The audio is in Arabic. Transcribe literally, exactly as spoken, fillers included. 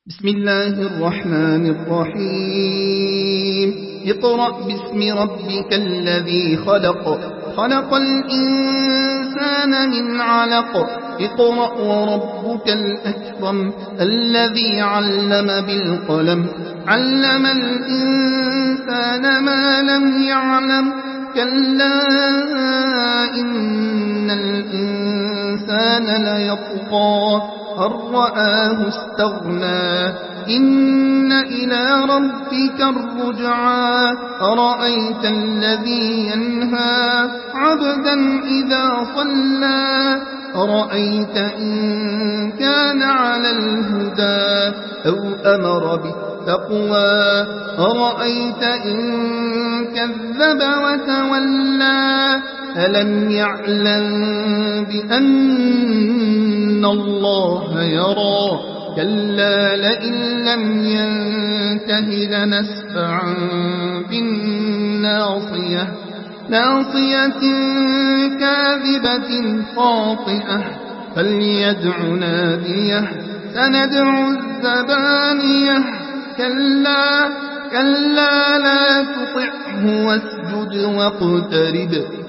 بسم الله الرحمن الرحيم اقرأ باسم ربك الذي خلق خلق الإنسان من علق اقرأ وربك الأكرم الذي علم بالقلم علم الإنسان ما لم يعلم كلا إن الإنسان ليطغى أن رآه استغنى إن إلى ربك الرجعى أرأيت الذي ينهى عبدا إذا صلى أرأيت إن كان على الهدى أو أمر بالتقوى أرأيت إن كذب وتولى ألم يعلم بأن الله يرى كلا لئن لم ينته لنسفعا بالناصية ناصية كاذبة خاطئة فليدع ناديه سندع الزبانية كلا كلا لا تطعه واسجد واقترب